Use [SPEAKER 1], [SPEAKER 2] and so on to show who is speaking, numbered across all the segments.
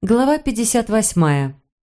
[SPEAKER 1] Глава 58.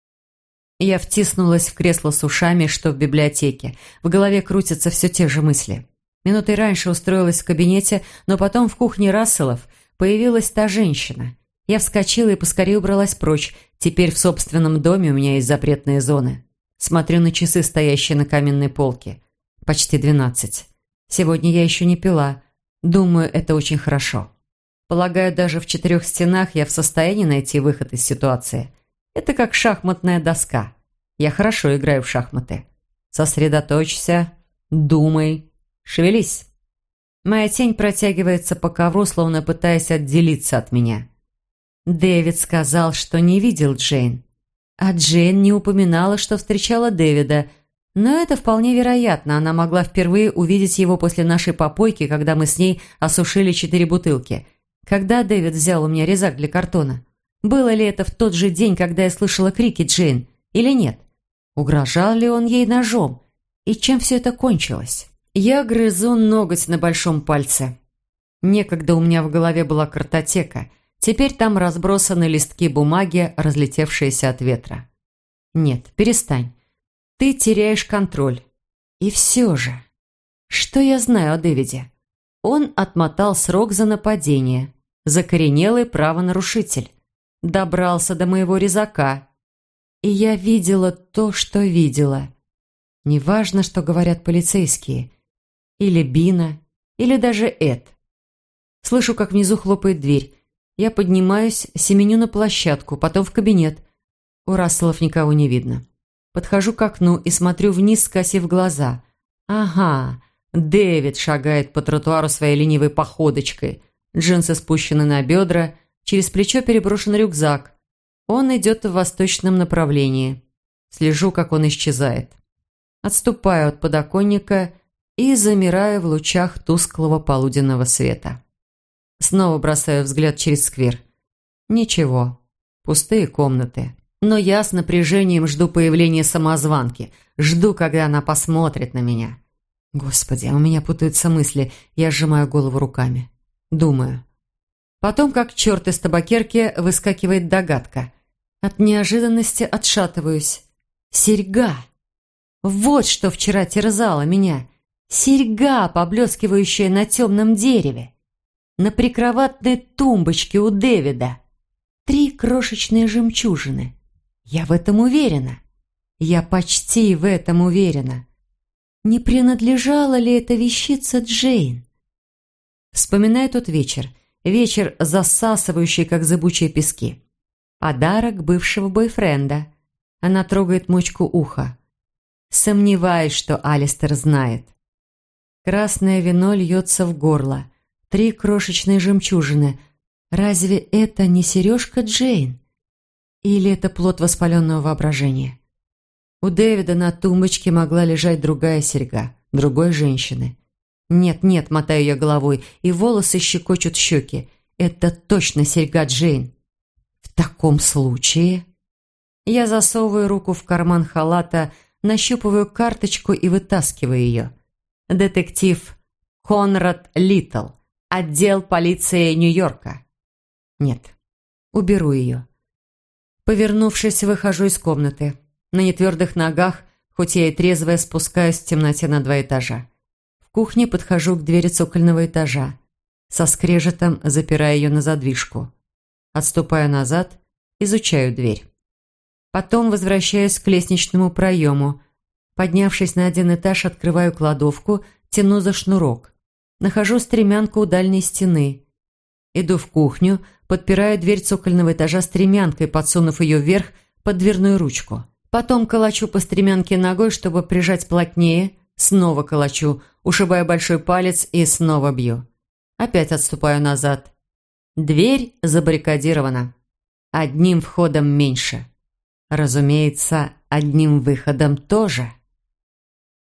[SPEAKER 1] Я втиснулась в кресло с ушами, что в библиотеке. В голове крутятся все те же мысли. Минутой раньше устроилась в кабинете, но потом в кухне Расселов появилась та женщина. Я вскочила и поскорее убралась прочь. Теперь в собственном доме у меня есть запретные зоны. Смотрю на часы, стоящие на каменной полке. Почти 12. Сегодня я еще не пила. Думаю, это очень хорошо. Полагаю, даже в 4 стенах я в состоянии найти выход из ситуации. Это как шахматная доска. Я хорошо играю в шахматы. Сосредоточься, думай, шевелись. Моя тень протягивается по ковру, словно пытаясь отделиться от меня. Дэвид сказал, что не видел Джейн. А Джейн не упоминала, что встречала Дэвида. Но это вполне вероятно. Она могла впервые увидеть его после нашей попойки, когда мы с ней осушили 4 бутылки. Когда Дэвид взял у меня резак для картона? Было ли это в тот же день, когда я слышала крики Джейн, или нет? Угрожал ли он ей ножом? И чем все это кончилось? Я грызу ноготь на большом пальце. Некогда у меня в голове была картотека. Теперь там разбросаны листки бумаги, разлетевшиеся от ветра. Нет, перестань. Ты теряешь контроль. И все же. Что я знаю о Дэвиде? Он отмотал срок за нападение. Закоренелый правонарушитель. Добрался до моего резака. И я видела то, что видела. Неважно, что говорят полицейские. Или Бина, или даже Эд. Слышу, как внизу хлопает дверь. Я поднимаюсь, семеню на площадку, потом в кабинет. У Расселов никого не видно. Подхожу к окну и смотрю вниз, скосив глаза. Ага, Дэвид шагает по тротуару своей ленивой походочкой. Джинсы спущены на бедра, через плечо переброшен рюкзак. Он идет в восточном направлении. Слежу, как он исчезает. Отступаю от подоконника и замираю в лучах тусклого полуденного света. Снова бросаю взгляд через сквер. Ничего. Пустые комнаты. Но я с напряжением жду появления самозванки. Жду, когда она посмотрит на меня. Господи, у меня путаются мысли. Я сжимаю голову руками. Думаю. Потом, как черт из табакерки, выскакивает догадка. От неожиданности отшатываюсь. Серьга! Вот что вчера терзало меня. Серьга, поблескивающая на темном дереве. На прикроватной тумбочке у Дэвида. 3 крошечные жемчужины. Я в этом уверена. Я почти в этом уверена. Не принадлежала ли эта вещица Джейн? Вспоминаю тот вечер. Вечер, засасывающий, как зыбучие пески. Подарок бывшего бойфренда. Она трогает мочку уха. Сомневаюсь, что Алистер знает. Красное вино льется в горло. 3 крошечные жемчужины. Разве это не сережка Джейн? Или это плод воспаленного воображения? У Дэвида на тумбочке могла лежать другая серьга, другой женщины. Нет, нет, мотаю я головой, и волосы щекочут щеки. Это точно серьга Джейн. В таком случае... Я засовываю руку в карман халата, нащупываю карточку и вытаскиваю ее. Детектив Конрад Литтл, отдел полиции Нью-Йорка. Нет, уберу ее. Повернувшись, выхожу из комнаты. На нетвердых ногах, хоть я и трезвая, спускаюсь в темноте на 2 этажа. В кухне подхожу к двери цокольного этажа. Со скрежетом запираю ее на задвижку. Отступаю назад, изучаю дверь. Потом возвращаюсь к лестничному проему. Поднявшись на 1 этаж, открываю кладовку, тяну за шнурок. Нахожу стремянку у дальней стены. Иду в кухню, подпираю дверь цокольного этажа стремянкой, подсунув ее вверх под дверную ручку. Потом колочу по стремянке ногой, чтобы прижать плотнее. Снова колочу, ушибаю большой палец и снова бью. Опять отступаю назад. Дверь забаррикадирована. Одним входом меньше. Разумеется, одним выходом тоже.